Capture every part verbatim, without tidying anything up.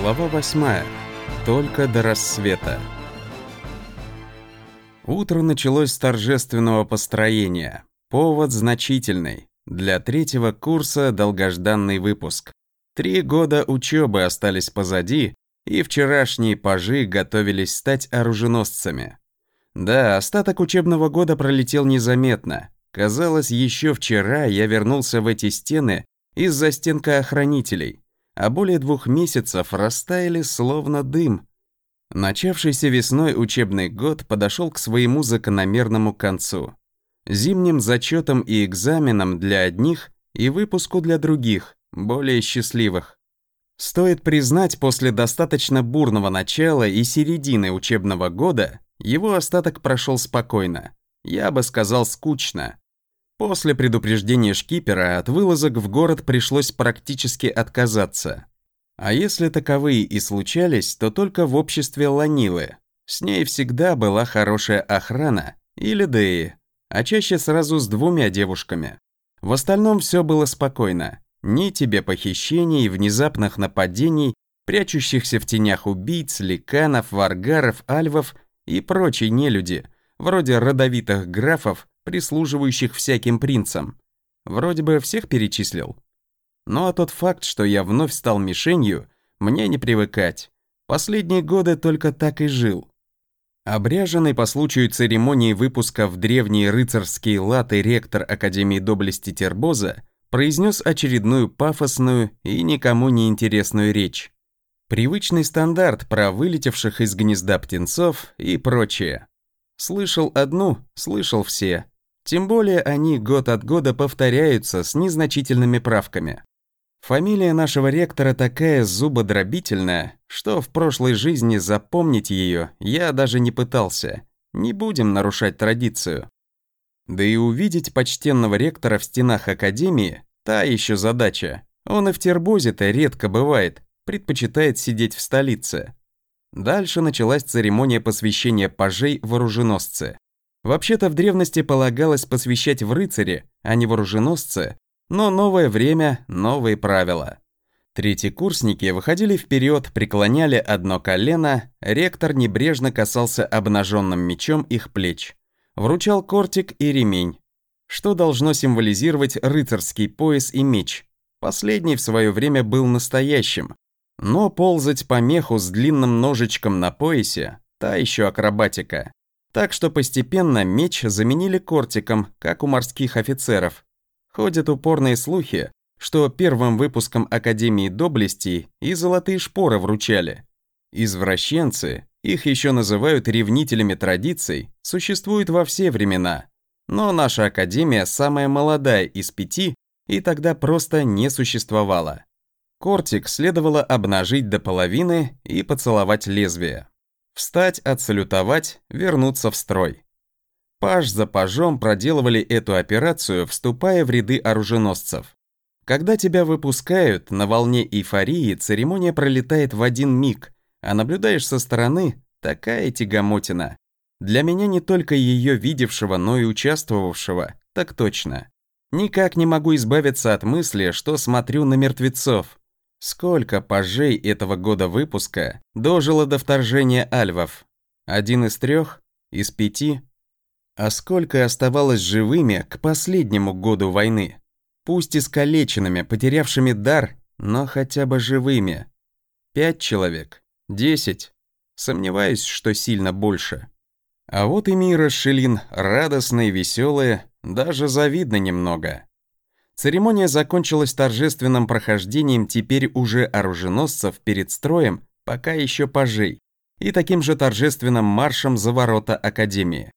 Глава восьмая. Только до рассвета. Утро началось с торжественного построения. Повод значительный. Для третьего курса долгожданный выпуск. Три года учебы остались позади, и вчерашние пажи готовились стать оруженосцами. Да, остаток учебного года пролетел незаметно. Казалось, еще вчера я вернулся в эти стены из-за стенка охранителей, а более двух месяцев растаяли словно дым. Начавшийся весной учебный год подошел к своему закономерному концу. Зимним зачетом и экзаменам для одних и выпуску для других, более счастливых. Стоит признать, после достаточно бурного начала и середины учебного года его остаток прошел спокойно, я бы сказал скучно. После предупреждения шкипера от вылазок в город пришлось практически отказаться. А если таковые и случались, то только в обществе Ланилы. С ней всегда была хорошая охрана, или Деи, а чаще сразу с двумя девушками. В остальном все было спокойно. Ни тебе похищений, внезапных нападений, прячущихся в тенях убийц, ликанов, варгаров, альвов и прочей нелюди, вроде родовитых графов, прислуживающих всяким принцам. Вроде бы всех перечислил. Ну а тот факт, что я вновь стал мишенью, мне не привыкать. Последние годы только так и жил. Обряженный по случаю церемонии выпуска в древние рыцарские латы ректор Академии Доблести Тербоза произнес очередную пафосную и никому не интересную речь. Привычный стандарт про вылетевших из гнезда птенцов и прочее. Слышал одну, слышал все. Тем более они год от года повторяются с незначительными правками. Фамилия нашего ректора такая зубодробительная, что в прошлой жизни запомнить ее я даже не пытался. Не будем нарушать традицию. Да и увидеть почтенного ректора в стенах Академии – та еще задача. Он и в Тербозе-то редко бывает, предпочитает сидеть в столице. Дальше началась церемония посвящения пажей в оруженосцы. Вообще-то в древности полагалось посвящать в рыцари, а не в оруженосцы, но новое время, новые правила. Третьекурсники выходили вперед, преклоняли одно колено, ректор небрежно касался обнаженным мечом их плеч. Вручал кортик и ремень, что должно символизировать рыцарский пояс и меч. Последний в свое время был настоящим, но ползать по меху с длинным ножичком на поясе – та еще акробатика. Так что постепенно меч заменили кортиком, как у морских офицеров. Ходят упорные слухи, что первым выпуском Академии Доблести и золотые шпоры вручали. Извращенцы, их еще называют ревнителями традиций, существуют во все времена. Но наша Академия самая молодая из пяти и тогда просто не существовала. Кортик следовало обнажить до половины и поцеловать лезвие. Встать, отсалютовать, вернуться в строй. Паж за пажом проделывали эту операцию, вступая в ряды оруженосцев. Когда тебя выпускают, на волне эйфории церемония пролетает в один миг, а наблюдаешь со стороны – такая тягомотина. Для меня не только ее видевшего, но и участвовавшего, так точно. Никак не могу избавиться от мысли, что смотрю на мертвецов. Сколько пажей этого года выпуска дожило до вторжения альвов? Один из трех? Из пяти? А сколько оставалось живыми к последнему году войны? Пусть искалеченными, потерявшими дар, но хотя бы живыми. Пять человек? Десять? Сомневаюсь, что сильно больше. А вот и Мира Шилин, радостные, веселые, даже завидно немного. Церемония закончилась торжественным прохождением теперь уже оруженосцев перед строем, пока еще пажей, и таким же торжественным маршем за ворота Академии.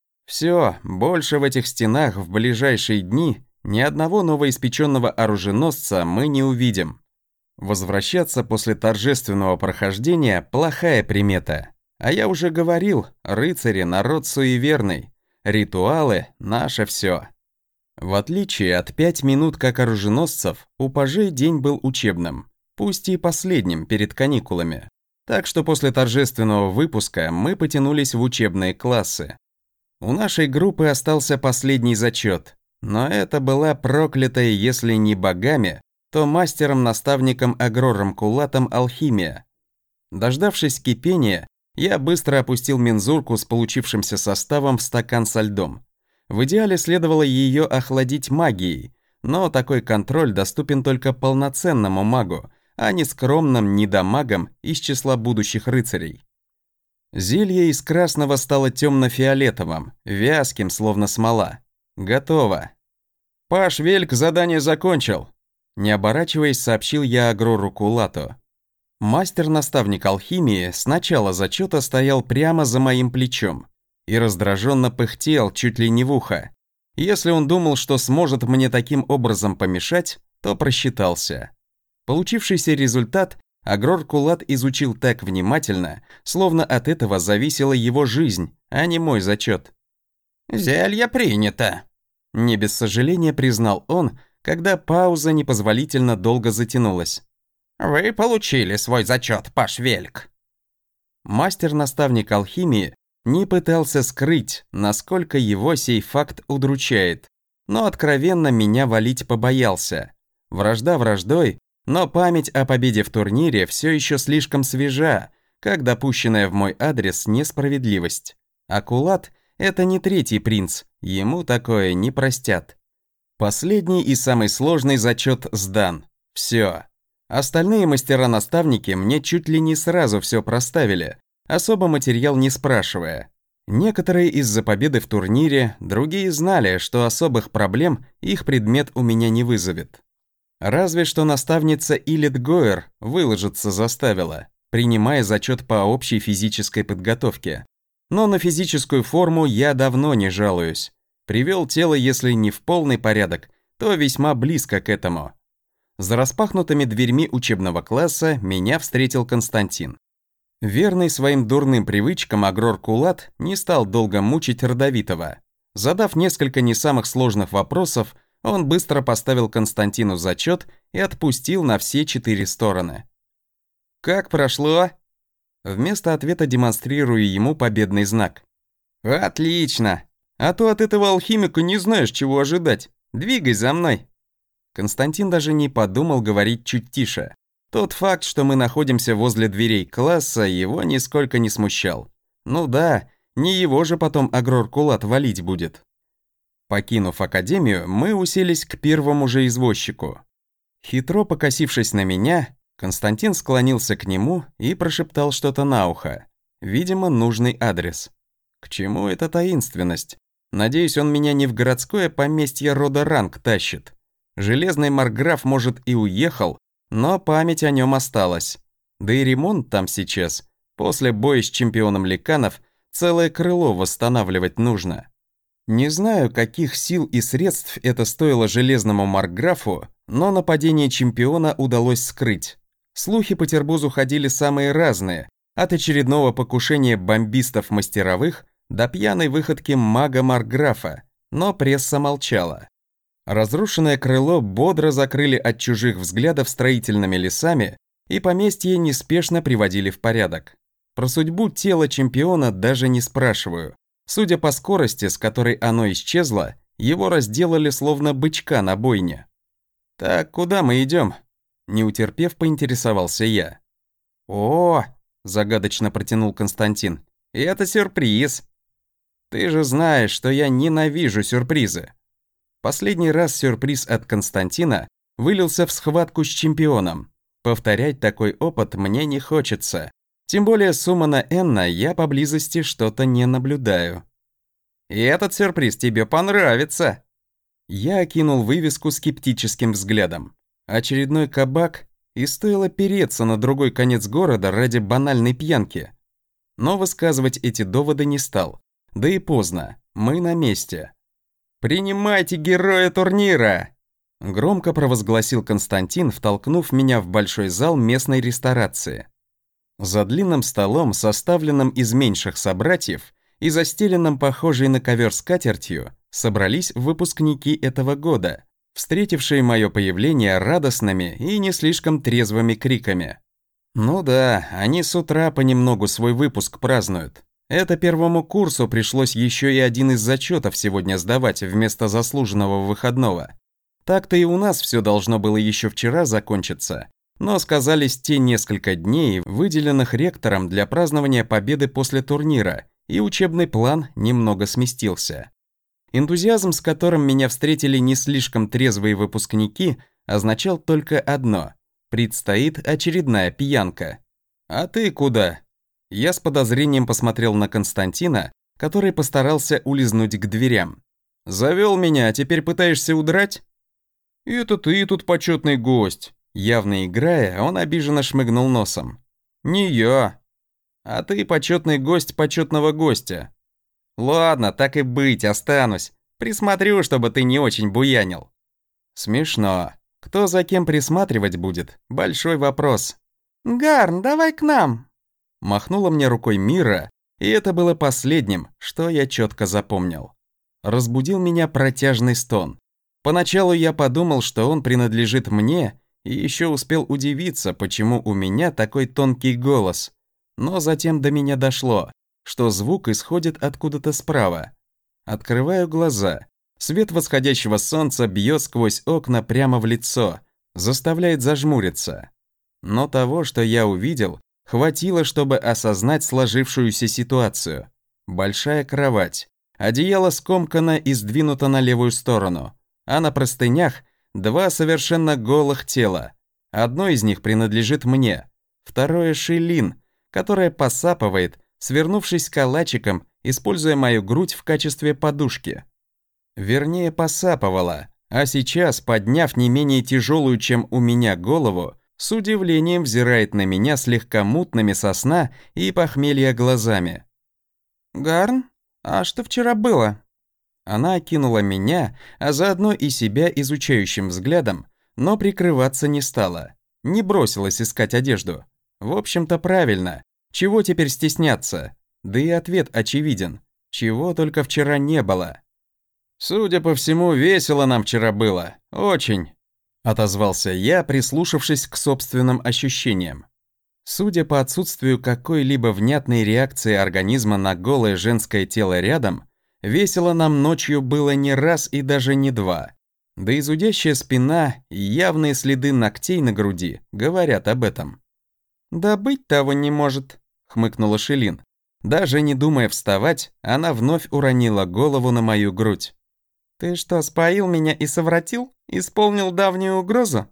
Все, больше в этих стенах в ближайшие дни ни одного новоиспеченного оруженосца мы не увидим. Возвращаться после торжественного прохождения – плохая примета. А я уже говорил, рыцари – народ суеверный, ритуалы – наше все. В отличие от пять минут как оруженосцев, у пажей день был учебным, пусть и последним перед каникулами. Так что после торжественного выпуска мы потянулись в учебные классы. У нашей группы остался последний зачет, но это была проклятая, если не богами, то мастером-наставником Агрором Кулатом алхимия. Дождавшись кипения, я быстро опустил мензурку с получившимся составом в стакан со льдом. В идеале следовало ее охладить магией, но такой контроль доступен только полноценному магу, а не скромным недомагам из числа будущих рыцарей. Зелье из красного стало темно-фиолетовым, вязким, словно смола. Готово. «Паш Вельк задание закончил», — не оборачиваясь, сообщил я Агрору Кулату. Мастер-наставник алхимии с начала зачета стоял прямо за моим плечом и раздраженно пыхтел чуть ли не в ухо. Если он думал, что сможет мне таким образом помешать, то просчитался. Получившийся результат Агрор Кулат изучил так внимательно, словно от этого зависела его жизнь, а не мой зачет. «Зелье принято», — не без сожаления признал он, когда пауза непозволительно долго затянулась. «Вы получили свой зачет, Паш Вельк». Мастер-наставник алхимии не пытался скрыть, насколько его сей факт удручает, но откровенно меня валить побоялся. Вражда враждой, но память о победе в турнире все еще слишком свежа, как допущенная в мой адрес несправедливость. А Кулат — это не третий принц, ему такое не простят. Последний и самый сложный зачет сдан. Все. Остальные мастера-наставники мне чуть ли не сразу все проставили, особо материал не спрашивая. Некоторые из-за победы в турнире, другие знали, что особых проблем их предмет у меня не вызовет. Разве что наставница Илит Гойер выложиться заставила, принимая зачет по общей физической подготовке. Но на физическую форму я давно не жалуюсь. Привел тело, если не в полный порядок, то весьма близко к этому. За распахнутыми дверьми учебного класса меня встретил Константин. Верный своим дурным привычкам Агрор Кулат не стал долго мучить Родовитого. Задав несколько не самых сложных вопросов, он быстро поставил Константину зачет и отпустил на все четыре стороны. «Как прошло?» Вместо ответа демонстрирую ему победный знак. «Отлично! А то от этого алхимика не знаешь, чего ожидать. Двигай за мной!» Константин даже не подумал говорить чуть тише. Тот факт, что мы находимся возле дверей класса, его нисколько не смущал. Ну да, не его же потом Агрор Кулат валить будет. Покинув академию, мы уселись к первому же извозчику. Хитро покосившись на меня, Константин склонился к нему и прошептал что-то на ухо. Видимо, нужный адрес. К чему эта таинственность? Надеюсь, он меня не в городское поместье рода Ранг тащит. Железный марграф, может, и уехал, но память о нем осталась. Да и ремонт там сейчас. После боя с чемпионом Ликанов целое крыло восстанавливать нужно. Не знаю, каких сил и средств это стоило железному марграфу, но нападение чемпиона удалось скрыть. Слухи по Тербузу ходили самые разные, от очередного покушения бомбистов-мастеровых до пьяной выходки мага-марграфа, но пресса молчала. Разрушенное крыло бодро закрыли от чужих взглядов строительными лесами, и поместье неспешно приводили в порядок. Про судьбу тела чемпиона даже не спрашиваю. Судя по скорости, с которой оно исчезло, его разделали словно бычка на бойне. «Так, куда мы идем?» Не утерпев, поинтересовался я. «О!» – загадочно протянул Константин. «Это сюрприз!» «Ты же знаешь, что я ненавижу сюрпризы!» Последний раз сюрприз от Константина вылился в схватку с чемпионом. Повторять такой опыт мне не хочется. Тем более Сумана Энна я поблизости что-то не наблюдаю. «И этот сюрприз тебе понравится!» Я окинул вывеску скептическим взглядом. Очередной кабак, и стоило переться на другой конец города ради банальной пьянки. Но высказывать эти доводы не стал. Да и поздно, мы на месте. «Принимайте героя турнира!» Громко провозгласил Константин, втолкнув меня в большой зал местной ресторации. За длинным столом, составленным из меньших собратьев и застеленным похожей на ковер скатертью, собрались выпускники этого года, встретившие мое появление радостными и не слишком трезвыми криками. Ну да, они с утра понемногу свой выпуск празднуют. Это первому курсу пришлось еще и один из зачетов сегодня сдавать вместо заслуженного выходного. Так-то и у нас все должно было еще вчера закончиться, Но сказались те несколько дней, выделенных ректором для празднования победы после турнира, и учебный план немного сместился. Энтузиазм, с которым меня встретили не слишком трезвые выпускники, означал только одно – предстоит очередная пьянка. «А ты куда?» Я с подозрением посмотрел на Константина, который постарался улизнуть к дверям. «Завел меня, а теперь пытаешься удрать?» «Это ты тут почетный гость». Явно играя, он обиженно шмыгнул носом. «Не я. А ты почетный гость почетного гостя». «Ладно, так и быть, останусь. Присмотрю, чтобы ты не очень буянил». Смешно. Кто за кем присматривать будет? Большой вопрос. «Гарн, давай к нам!» Махнула мне рукой Мира, и это было последним, что я четко запомнил. Разбудил меня протяжный стон. Поначалу я подумал, что он принадлежит мне, и еще успел удивиться, почему у меня такой тонкий голос. Но затем до меня дошло, что звук исходит откуда-то справа. Открываю глаза. Свет восходящего солнца бьет сквозь окна прямо в лицо, заставляет зажмуриться. Но того, что я увидел, хватило, чтобы осознать сложившуюся ситуацию. Большая кровать. Одеяло скомкано и сдвинуто на левую сторону, а на простынях два совершенно голых тела. Одно из них принадлежит мне, второе — Шилин, которая посапывает, свернувшись калачиком, используя мою грудь в качестве подушки. Вернее, посапывала, а сейчас, подняв не менее тяжелую, чем у меня, голову, с удивлением взирает на меня слегка мутными со сна и похмелья глазами. «Гарн, а что вчера было?» Она окинула меня, а заодно и себя изучающим взглядом, но прикрываться не стала. Не бросилась искать одежду. В общем-то, правильно. Чего теперь стесняться? Да и ответ очевиден. Чего только вчера не было. «Судя по всему, весело нам вчера было. Очень», — отозвался я, прислушавшись к собственным ощущениям. Судя по отсутствию какой-либо внятной реакции организма на голое женское тело рядом, весело нам ночью было не раз и даже не два. Да и зудящая спина и явные следы ногтей на груди говорят об этом. «Да быть того не может», — хмыкнула Шилин. Даже не думая вставать, она вновь уронила голову на мою грудь. «Ты что, споил меня и совратил? Исполнил давнюю угрозу?»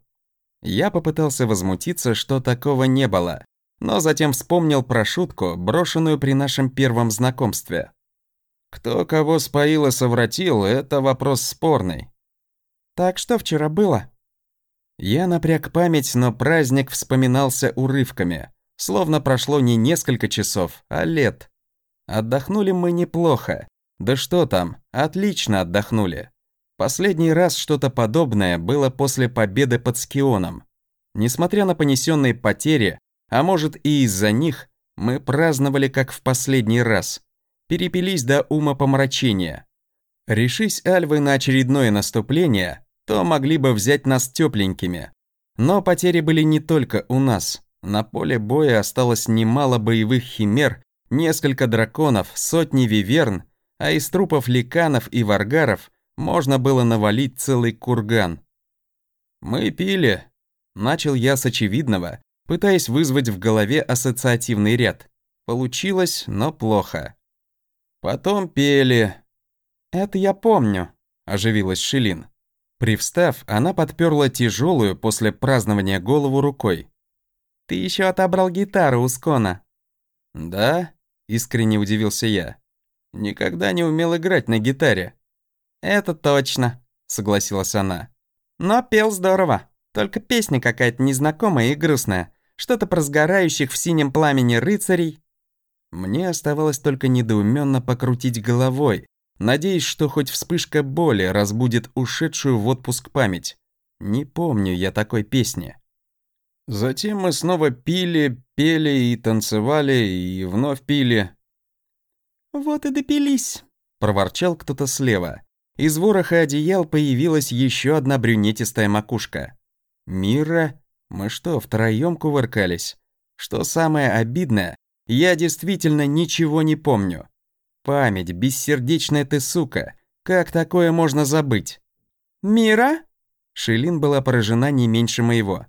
Я попытался возмутиться, что такого не было, но затем вспомнил про шутку, брошенную при нашем первом знакомстве. Кто кого споил и совратил, это вопрос спорный. «Так что вчера было?» Я напряг память, но праздник вспоминался урывками, словно прошло не несколько часов, а лет. Отдохнули мы неплохо. Да что там, отлично отдохнули. Последний раз что-то подобное было после победы под Скионом. Несмотря на понесенные потери, а может и из-за них, мы праздновали как в последний раз. Перепились до умопомрачения. Решись Альвы на очередное наступление, то могли бы взять нас тепленькими. Но потери были не только у нас. На поле боя осталось немало боевых химер, несколько драконов, сотни виверн, а из трупов ликанов и варгаров можно было навалить целый курган. «Мы пили», — начал я с очевидного, пытаясь вызвать в голове ассоциативный ряд. Получилось, но плохо. «Потом пели». «Это я помню», — оживилась Шилин. Привстав, она подперла тяжелую после празднования голову рукой. «Ты еще отобрал гитару у Скона». «Да?» — искренне удивился я. «Никогда не умел играть на гитаре». «Это точно», — согласилась она. «Но пел здорово, только песня какая-то незнакомая и грустная, что-то про сгорающих в синем пламени рыцарей». Мне оставалось только недоуменно покрутить головой, надеясь, что хоть вспышка боли разбудит ушедшую в отпуск память. Не помню я такой песни. Затем мы снова пили, пели и танцевали, и вновь пили. «Вот и допились», — проворчал кто-то слева. Из вороха одеял появилась еще одна брюнетистая макушка. «Мира? Мы что, втроем кувыркались? Что самое обидное, я действительно ничего не помню. Память, бессердечная ты сука, как такое можно забыть?» «Мира?» Шилин была поражена не меньше моего.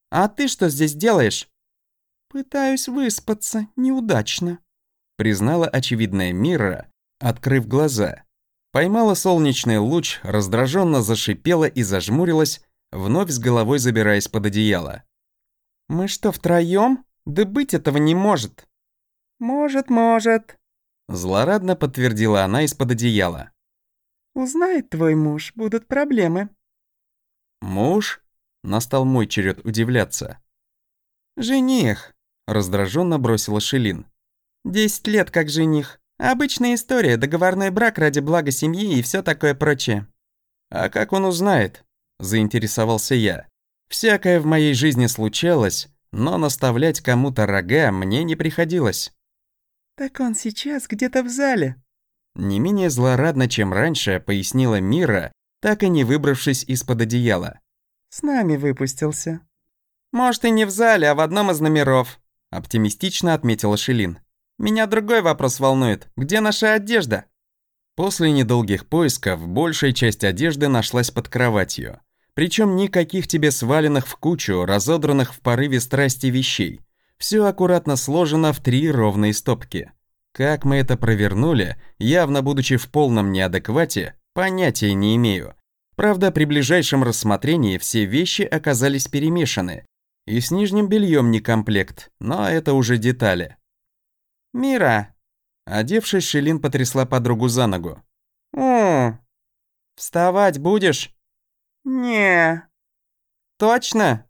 «А ты что здесь делаешь?» «Пытаюсь выспаться, неудачно», — признала очевидная Мира, открыв глаза. Поймала солнечный луч, раздраженно зашипела и зажмурилась, вновь с головой забираясь под одеяло. «Мы что, втроём? Да быть этого не может». «Может, может», — злорадно подтвердила она из-под одеяла. «Узнает твой муж, будут проблемы». «Муж?» — настал мой черед удивляться. «Жених», — раздраженно бросила Шилин. «Десять лет как жених. Обычная история, договорной брак ради блага семьи и все такое прочее». «А как он узнает?» — заинтересовался я. «Всякое в моей жизни случалось, но наставлять кому-то рога мне не приходилось». «Так он сейчас где-то в зале». Не менее злорадно, чем раньше, пояснила Мира, так и не выбравшись из-под одеяла. «С нами выпустился». «Может, и не в зале, а в одном из номеров», — оптимистично отметила Шилин. «Меня другой вопрос волнует. Где наша одежда?» После недолгих поисков большая часть одежды нашлась под кроватью. Причем никаких тебе сваленных в кучу, разодранных в порыве страсти вещей. Все аккуратно сложено в три ровные стопки. Как мы это провернули, явно будучи в полном неадеквате, понятия не имею. Правда, при ближайшем рассмотрении все вещи оказались перемешаны. И с нижним бельем не комплект, но это уже детали. «Мира!» Одевшись, Шилин потрясла подругу за ногу. «О, вставать будешь?» не, «Точно?»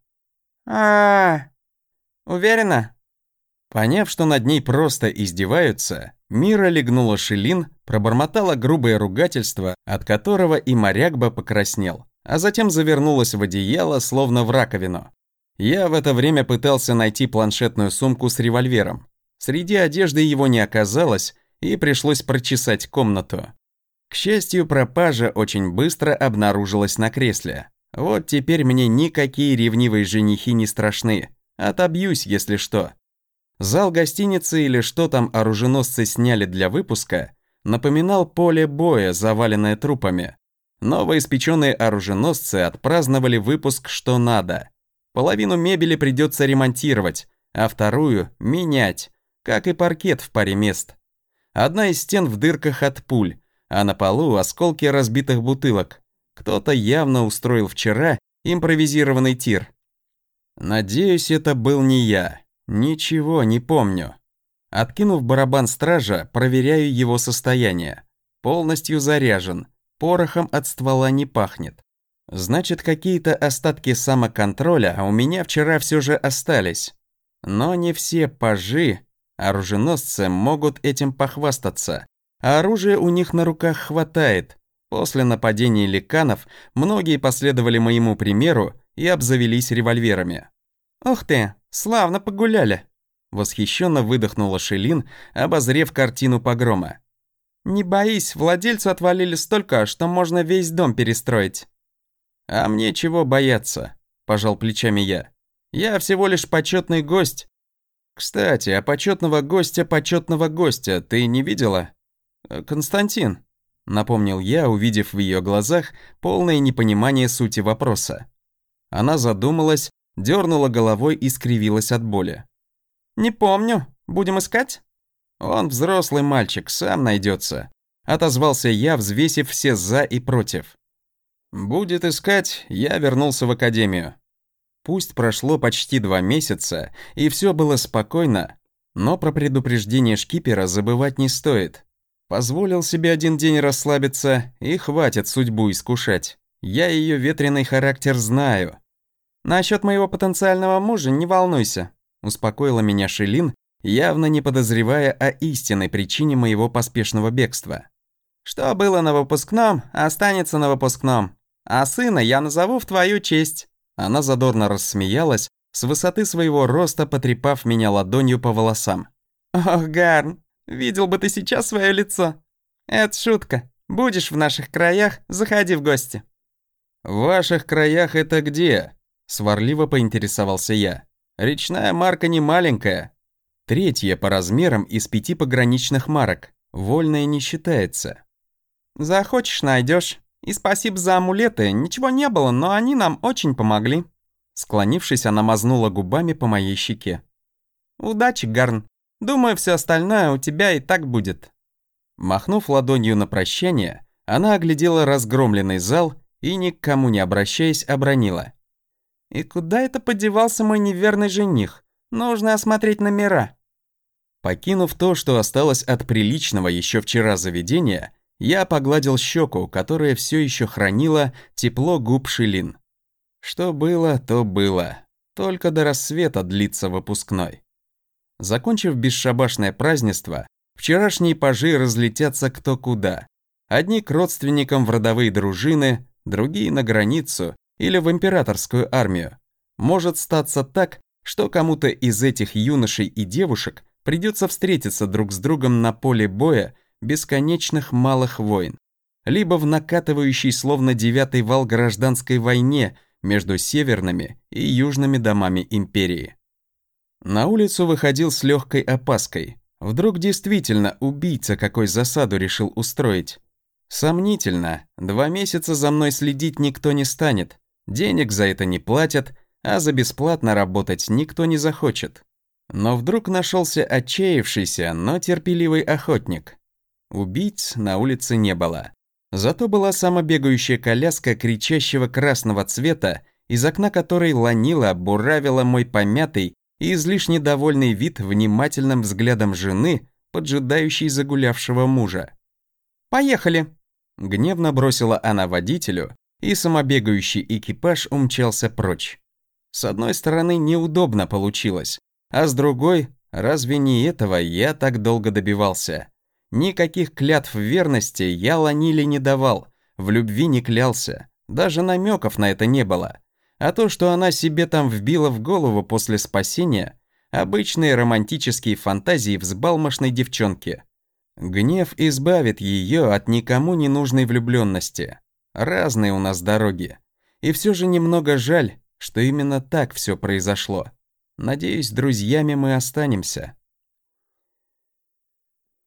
а, «Уверена?» Поняв, что над ней просто издеваются, Мира легнула Шилин, пробормотала грубое ругательство, от которого и моряк бы покраснел, а затем завернулась в одеяло, словно в раковину. Я в это время пытался найти планшетную сумку с револьвером. Среди одежды его не оказалось, и пришлось прочесать комнату. К счастью, пропажа очень быстро обнаружилась на кресле. Вот теперь мне никакие ревнивые женихи не страшны. Отобьюсь, если что. Зал гостиницы или что там оруженосцы сняли для выпуска, напоминал поле боя, заваленное трупами. Новоиспеченные оруженосцы отпраздновали выпуск что надо. Половину мебели придется ремонтировать, а вторую – менять, как и паркет в паре мест. Одна из стен в дырках от пуль, а на полу осколки разбитых бутылок. Кто-то явно устроил вчера импровизированный тир. Надеюсь, это был не я. Ничего не помню. Откинув барабан стража, проверяю его состояние. Полностью заряжен, порохом от ствола не пахнет. Значит, какие-то остатки самоконтроля у меня вчера все же остались. Но не все пажи, оруженосцы, могут этим похвастаться. А оружия у них на руках хватает. После нападения ликанов многие последовали моему примеру и обзавелись револьверами. «Ух ты, славно погуляли!» Восхищенно выдохнула Шилин, обозрев картину погрома. «Не боись, владельцу отвалили столько, что можно весь дом перестроить». «А мне чего бояться?» – пожал плечами я. «Я всего лишь почетный гость». «Кстати, а почетного гостя почетного гостя ты не видела?» «Константин», – напомнил я, увидев в ее глазах полное непонимание сути вопроса. Она задумалась, дернула головой и скривилась от боли. «Не помню. Будем искать?» «Он взрослый мальчик, сам найдется», – отозвался я, взвесив все «за» и «против». «Будет искать», я вернулся в академию. Пусть прошло почти два месяца, и все было спокойно, но про предупреждение шкипера забывать не стоит. Позволил себе один день расслабиться, и хватит судьбу искушать. Я ее ветреный характер знаю. «Насчет моего потенциального мужа не волнуйся», успокоила меня Шилин, явно не подозревая о истинной причине моего поспешного бегства. «Что было на выпускном, останется на выпускном. А сына я назову в твою честь». Она задорно рассмеялась, с высоты своего роста потрепав меня ладонью по волосам. «Ох, Гарн, видел бы ты сейчас свое лицо. Это шутка. Будешь в наших краях, заходи в гости». «В ваших краях это где?» – сварливо поинтересовался я. «Речная марка не маленькая. Третья по размерам из пяти пограничных марок. Вольная не считается». «Захочешь – найдешь. И спасибо за амулеты. Ничего не было, но они нам очень помогли». Склонившись, она мазнула губами по моей щеке. «Удачи, Гарн. Думаю, все остальное у тебя и так будет». Махнув ладонью на прощание, она оглядела разгромленный зал и, ни к кому не обращаясь, обронила. «И куда это подевался мой неверный жених? Нужно осмотреть номера». Покинув то, что осталось от приличного еще вчера заведения, я погладил щеку, которая все еще хранила тепло губ Шилин. Что было, то было. Только до рассвета длится выпускной. Закончив бесшабашное празднество, вчерашние пажи разлетятся кто куда. Одни к родственникам в родовые дружины, другие на границу или в императорскую армию. Может статься так, что кому-то из этих юношей и девушек придется встретиться друг с другом на поле боя бесконечных малых войн, либо в накатывающей словно девятый вал гражданской войне между северными и южными домами империи. На улицу выходил с легкой опаской. Вдруг действительно убийца какой засаду решил устроить. Сомнительно, два месяца за мной следить никто не станет, денег за это не платят, а за бесплатно работать никто не захочет. Но вдруг нашелся отчаявшийся, но терпеливый охотник. Убийц на улице не было. Зато была самобегающая коляска кричащего красного цвета, из окна которой ланила, буравила мой помятый и излишне довольный вид внимательным взглядом жены, поджидающей загулявшего мужа. «Поехали!» Гневно бросила она водителю, и самобегающий экипаж умчался прочь. С одной стороны, неудобно получилось, а с другой, разве не этого я так долго добивался? Никаких клятв верности я Ланиле не давал, в любви не клялся, даже намеков на это не было. А то, что она себе там вбила в голову после спасения, обычные романтические фантазии взбалмошной девчонки. Гнев избавит ее от никому не нужной влюбленности. Разные у нас дороги. И все же немного жаль, что именно так все произошло. Надеюсь, друзьями мы останемся.